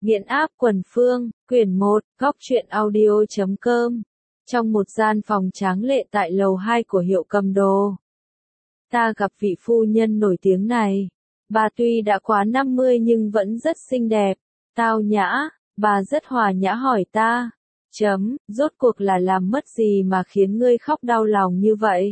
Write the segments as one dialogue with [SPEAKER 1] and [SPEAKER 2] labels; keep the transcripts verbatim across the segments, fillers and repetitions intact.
[SPEAKER 1] Nghiện áp quần phương, quyển một, góc truyện audio chấm com. Trong một gian phòng tráng lệ tại lầu hai của hiệu cầm đồ, ta gặp vị phu nhân nổi tiếng này. Bà tuy đã quá năm mươi nhưng vẫn rất xinh đẹp, tao nhã. Bà rất hòa nhã hỏi ta, chấm, rốt cuộc là làm mất gì mà khiến ngươi khóc đau lòng như vậy?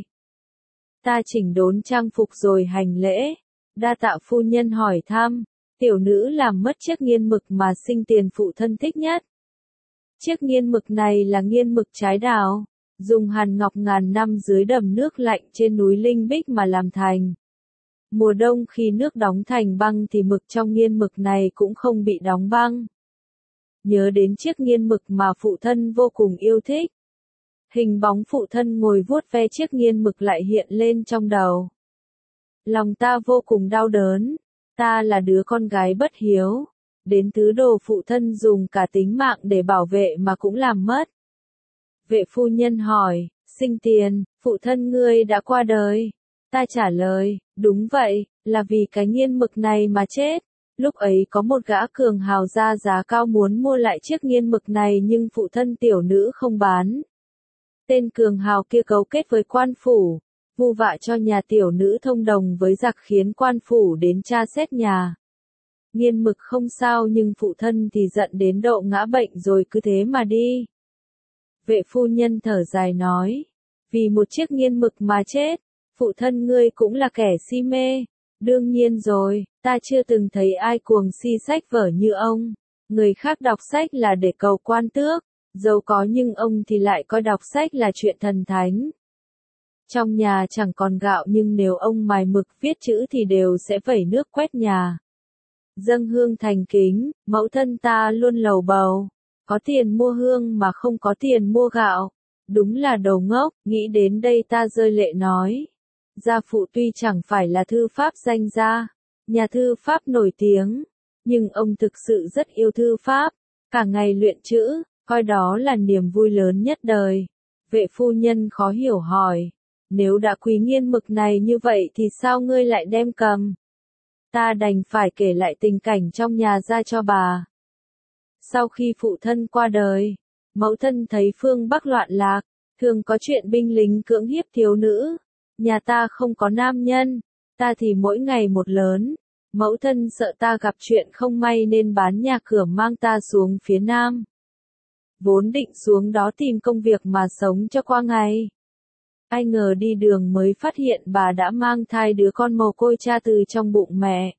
[SPEAKER 1] Ta chỉnh đốn trang phục rồi hành lễ. Đa tạ phu nhân hỏi thăm. Tiểu nữ làm mất chiếc nghiên mực mà sinh tiền phụ thân thích nhất. Chiếc nghiên mực này là nghiên mực trái đào, dùng hàn ngọc ngàn năm dưới đầm nước lạnh trên núi Linh Bích mà làm thành. Mùa đông khi nước đóng thành băng thì mực trong nghiên mực này cũng không bị đóng băng. Nhớ đến chiếc nghiên mực mà phụ thân vô cùng yêu thích. Hình bóng phụ thân ngồi vuốt ve chiếc nghiên mực lại hiện lên trong đầu. Lòng ta vô cùng đau đớn. Ta là đứa con gái bất hiếu, đến thứ đồ phụ thân dùng cả tính mạng để bảo vệ mà cũng làm mất. Vệ phu nhân hỏi, sinh tiền, phụ thân ngươi đã qua đời. Ta trả lời, đúng vậy, là vì cái nghiên mực này mà chết. Lúc ấy có một gã cường hào ra giá cao muốn mua lại chiếc nghiên mực này nhưng phụ thân tiểu nữ không bán. Tên cường hào kia cấu kết với quan phủ, vu vạ cho nhà tiểu nữ thông đồng với giặc khiến quan phủ đến tra xét nhà. Nghiên mực không sao nhưng phụ thân thì giận đến độ ngã bệnh rồi cứ thế mà đi. Vệ phu nhân thở dài nói, vì một chiếc nghiên mực mà chết, phụ thân ngươi cũng là kẻ si mê. Đương nhiên rồi, ta chưa từng thấy ai cuồng si sách vở như ông. Người khác đọc sách là để cầu quan tước, giàu có nhưng ông thì lại coi đọc sách là chuyện thần thánh. Trong nhà chẳng còn gạo nhưng nếu ông mài mực viết chữ thì đều sẽ vẩy nước quét nhà. Dâng hương thành kính, mẫu thân ta luôn lầu bầu. Có tiền mua hương mà không có tiền mua gạo. Đúng là đồ ngốc, nghĩ đến đây ta rơi lệ nói. Gia phụ tuy chẳng phải là thư pháp danh gia, nhà thư pháp nổi tiếng, nhưng ông thực sự rất yêu thư pháp, cả ngày luyện chữ, coi đó là niềm vui lớn nhất đời. Vệ phu nhân khó hiểu hỏi. Nếu đã quý nghiên mực này như vậy thì sao ngươi lại đem cầm? Ta đành phải kể lại tình cảnh trong nhà ra cho bà. Sau khi phụ thân qua đời, mẫu thân thấy phương Bắc loạn lạc, thường có chuyện binh lính cưỡng hiếp thiếu nữ. Nhà ta không có nam nhân, ta thì mỗi ngày một lớn. Mẫu thân sợ ta gặp chuyện không may nên bán nhà cửa mang ta xuống phía Nam. Vốn định xuống đó tìm công việc mà sống cho qua ngày. Ai ngờ đi đường mới phát hiện bà đã mang thai đứa con mồ côi cha từ trong bụng mẹ.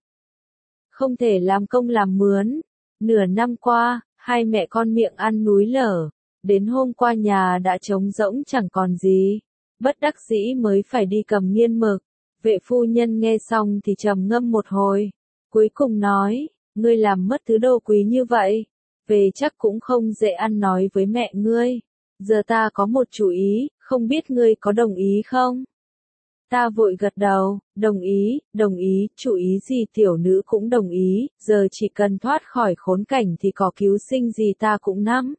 [SPEAKER 1] Không thể làm công làm mướn. Nửa năm qua, hai mẹ con miệng ăn núi lở. Đến hôm qua nhà đã trống rỗng chẳng còn gì. Bất đắc dĩ mới phải đi cầm nghiên mực. Vệ phu nhân nghe xong thì trầm ngâm một hồi. Cuối cùng nói, ngươi làm mất thứ đồ quý như vậy. Về chắc cũng không dễ ăn nói với mẹ ngươi. Giờ ta có một chủ ý, không biết ngươi có đồng ý không? Ta vội gật đầu, đồng ý, đồng ý, chủ ý gì tiểu nữ cũng đồng ý, giờ chỉ cần thoát khỏi khốn cảnh thì có cứu sinh gì ta cũng nắm.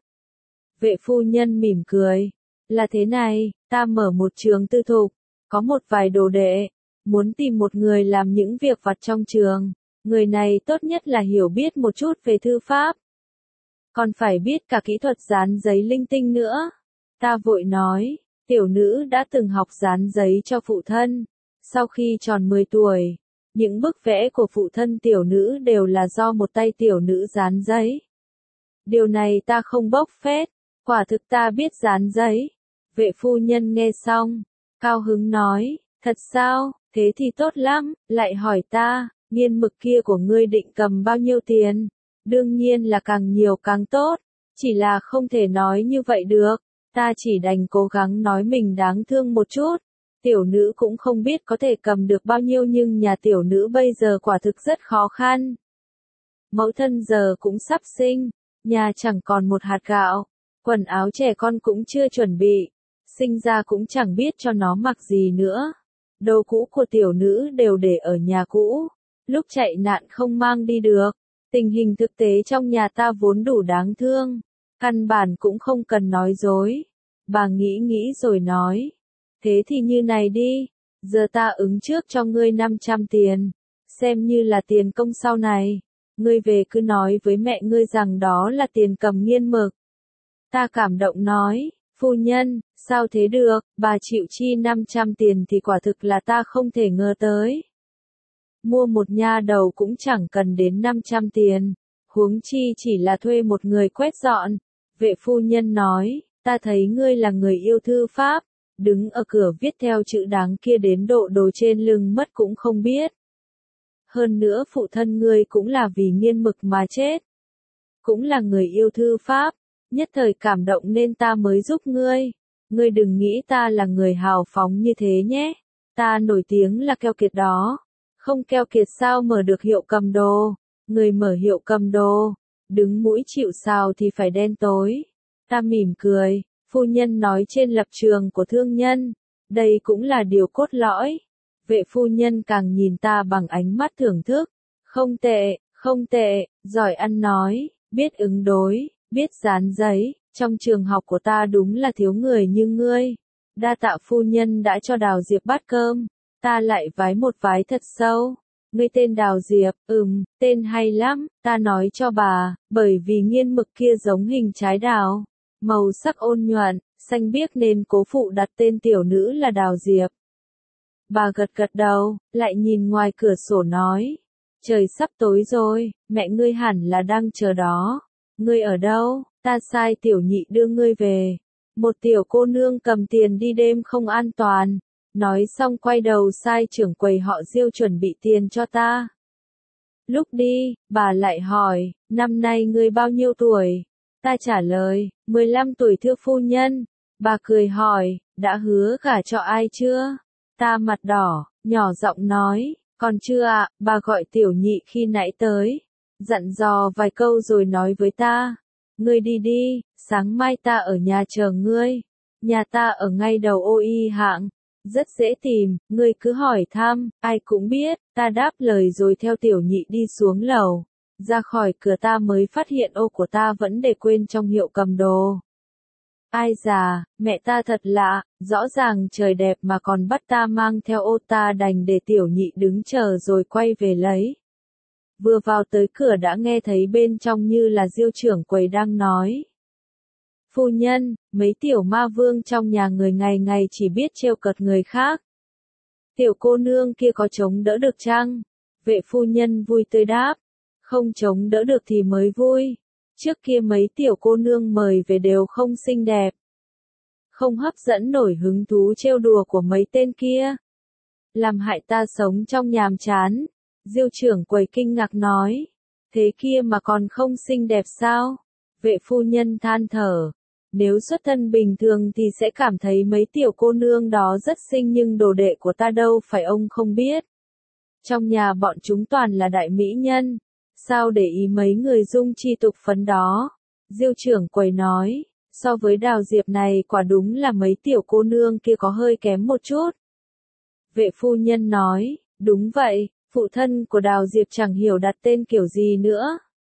[SPEAKER 1] Vệ phu nhân mỉm cười, là thế này, ta mở một trường tư thục, có một vài đồ đệ, muốn tìm một người làm những việc vặt trong trường, người này tốt nhất là hiểu biết một chút về thư pháp. Còn phải biết cả kỹ thuật dán giấy linh tinh nữa. Ta vội nói, tiểu nữ đã từng học dán giấy cho phụ thân. Sau khi tròn mười tuổi, những bức vẽ của phụ thân tiểu nữ đều là do một tay tiểu nữ dán giấy. Điều này ta không bốc phét, quả thực ta biết dán giấy. Vệ phu nhân nghe xong, cao hứng nói, thật sao, thế thì tốt lắm, lại hỏi ta, nghiên mực kia của ngươi định cầm bao nhiêu tiền? Đương nhiên là càng nhiều càng tốt, chỉ là không thể nói như vậy được, ta chỉ đành cố gắng nói mình đáng thương một chút. Tiểu nữ cũng không biết có thể cầm được bao nhiêu nhưng nhà tiểu nữ bây giờ quả thực rất khó khăn. Mẫu thân giờ cũng sắp sinh, nhà chẳng còn một hạt gạo, quần áo trẻ con cũng chưa chuẩn bị, sinh ra cũng chẳng biết cho nó mặc gì nữa. Đồ cũ của tiểu nữ đều để ở nhà cũ, lúc chạy nạn không mang đi được. Tình hình thực tế trong nhà ta vốn đủ đáng thương, căn bản cũng không cần nói dối. Bà nghĩ nghĩ rồi nói, thế thì như này đi, giờ ta ứng trước cho ngươi năm trăm tiền, xem như là tiền công sau này. ngươi về cứ nói với mẹ ngươi rằng đó là tiền cầm nghiên mực. Ta cảm động nói, phu nhân, sao thế được, bà chịu chi năm trăm tiền thì quả thực là ta không thể ngờ tới. Mua một nha đầu cũng chẳng cần đến năm trăm tiền, huống chi chỉ là thuê một người quét dọn. Vệ phu nhân nói, ta thấy ngươi là người yêu thư pháp, đứng ở cửa viết theo chữ đáng kia đến độ đồ trên lưng mất cũng không biết. Hơn nữa phụ thân ngươi cũng là vì nghiên mực mà chết. Cũng là người yêu thư pháp, nhất thời cảm động nên ta mới giúp ngươi. Ngươi đừng nghĩ ta là người hào phóng như thế nhé. Ta nổi tiếng là keo kiệt đó. Không keo kiệt sao mở được hiệu cầm đồ. Người mở hiệu cầm đồ, đứng mũi chịu sào thì phải đen tối. Ta mỉm cười, phu nhân nói trên lập trường của thương nhân. Đây cũng là điều cốt lõi. Vệ phu nhân càng nhìn ta bằng ánh mắt thưởng thức. Không tệ, không tệ, giỏi ăn nói, biết ứng đối, biết dán giấy. Trong trường học của ta đúng là thiếu người như ngươi. Đa tạ phu nhân đã cho Đào Diệp bát cơm. Ta lại vái một vái thật sâu. Ngươi tên Đào Diệp, ừm, tên hay lắm, ta nói cho bà, bởi vì nghiên mực kia giống hình trái đào. Màu sắc ôn nhuận, xanh biếc nên cố phụ đặt tên tiểu nữ là Đào Diệp. Bà gật gật đầu, lại nhìn ngoài cửa sổ nói. Trời sắp tối rồi, mẹ ngươi hẳn là đang chờ đó. Ngươi ở đâu? Ta sai tiểu nhị đưa ngươi về. Một tiểu cô nương cầm tiền đi đêm không an toàn. Nói xong quay đầu sai trưởng quầy họ Diêu chuẩn bị tiền cho ta. Lúc đi, bà lại hỏi, năm nay ngươi bao nhiêu tuổi? Ta trả lời, mười lăm tuổi thưa phu nhân. Bà cười hỏi, đã hứa gả cho ai chưa? Ta mặt đỏ, nhỏ giọng nói, còn chưa ạ, bà gọi tiểu nhị khi nãy tới. Dặn dò vài câu rồi nói với ta. Ngươi đi đi, sáng mai ta ở nhà chờ ngươi. Nhà ta ở ngay đầu ô y hạng. Rất dễ tìm, ngươi cứ hỏi thăm, ai cũng biết. Ta đáp lời rồi theo tiểu nhị đi xuống lầu. Ra khỏi cửa ta mới phát hiện ô của ta vẫn để quên trong hiệu cầm đồ. Ai già, mẹ ta thật lạ, rõ ràng trời đẹp mà còn bắt ta mang theo ô, ta đành để tiểu nhị đứng chờ rồi quay về lấy. Vừa vào tới cửa đã nghe thấy bên trong như là Diêu trưởng quầy đang nói. Phu nhân, mấy tiểu ma vương trong nhà người ngày ngày chỉ biết trêu cợt người khác. Tiểu cô nương kia có chống đỡ được chăng? Vệ phu nhân vui tươi đáp. Không chống đỡ được thì mới vui. Trước kia mấy tiểu cô nương mời về đều không xinh đẹp. Không hấp dẫn nổi hứng thú trêu đùa của mấy tên kia. Làm hại ta sống trong nhàm chán. Diêu trưởng quầy kinh ngạc nói. Thế kia mà còn không xinh đẹp sao? Vệ phu nhân than thở. Nếu xuất thân bình thường thì sẽ cảm thấy mấy tiểu cô nương đó rất xinh, nhưng đồ đệ của ta đâu phải ông không biết. Trong nhà bọn chúng toàn là đại mỹ nhân. Sao để ý mấy người dung chi tục phấn đó? Diêu trưởng quầy nói, so với Đào Diệp này quả đúng là mấy tiểu cô nương kia có hơi kém một chút. Vệ phu nhân nói, đúng vậy, phụ thân của Đào Diệp chẳng hiểu đặt tên kiểu gì nữa.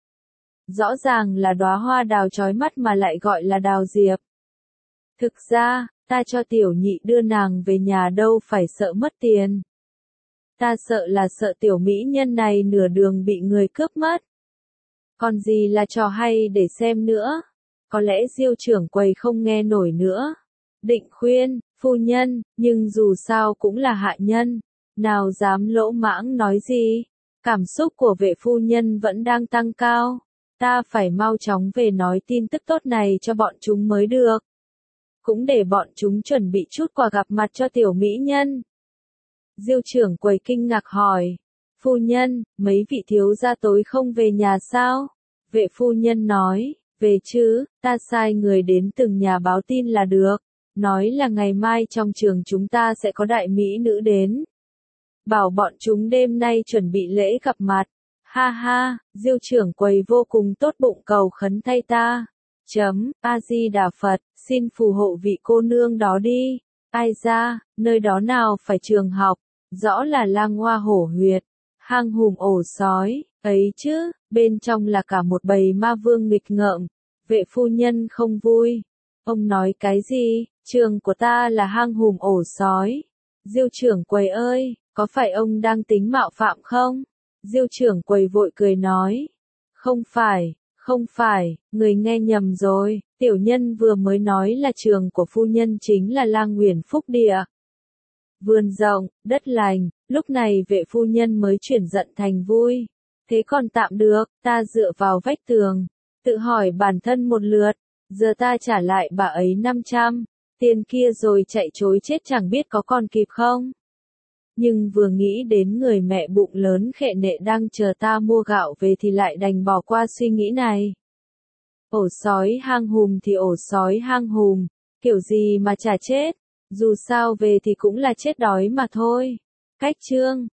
[SPEAKER 1] Rõ ràng là đóa hoa đào chói mắt mà lại gọi là Đào Diệp. Thực ra, ta cho tiểu nhị đưa nàng về nhà đâu phải sợ mất tiền. Ta sợ là sợ tiểu mỹ nhân này nửa đường bị người cướp mất. Còn gì là trò hay để xem nữa. Có lẽ Diêu trưởng quầy không nghe nổi nữa. Định khuyên, phu nhân, nhưng dù sao cũng là hạ nhân. Nào dám lỗ mãng nói gì. Cảm xúc của vệ phu nhân vẫn đang tăng cao. Ta phải mau chóng về nói tin tức tốt này cho bọn chúng mới được. Cũng để bọn chúng chuẩn bị chút quà gặp mặt cho tiểu mỹ nhân. Diêu trưởng quầy kinh ngạc hỏi. Phu nhân, mấy vị thiếu gia tối không về nhà sao? Vệ phu nhân nói, về chứ, ta sai người đến từng nhà báo tin là được. Nói là ngày mai trong trường chúng ta sẽ có đại mỹ nữ đến. Bảo bọn chúng đêm nay chuẩn bị lễ gặp mặt. Ha ha, Diêu trưởng quầy vô cùng tốt bụng cầu khấn thay ta. Chấm, A-di-đà Phật, xin phù hộ vị cô nương đó đi. Ai ra, nơi đó nào phải trường học, rõ là lang hoa hổ huyệt, hang hùm ổ sói, ấy chứ, bên trong là cả một bầy ma vương nghịch ngợm. Vệ phu nhân không vui. Ông nói cái gì, trường của ta là hang hùm ổ sói. Diêu trưởng quầy ơi, có phải ông đang tính mạo phạm không? Diêu trưởng quầy vội cười nói. Không phải, không phải, người nghe nhầm rồi, tiểu nhân vừa mới nói là trường của phu nhân chính là Lang Uyển Phúc Địa. Vườn rộng, đất lành, lúc này vệ phu nhân mới chuyển giận thành vui. Thế còn tạm được, ta dựa vào vách tường, tự hỏi bản thân một lượt, giờ ta trả lại bà ấy năm trăm, tiền kia rồi chạy chối chết chẳng biết có còn kịp không. Nhưng vừa nghĩ đến người mẹ bụng lớn khệ nệ đang chờ ta mua gạo về thì lại đành bỏ qua suy nghĩ này. Ổ sói hang hùm thì ổ sói hang hùm, kiểu gì mà chả chết, dù sao về thì cũng là chết đói mà thôi. Cách chương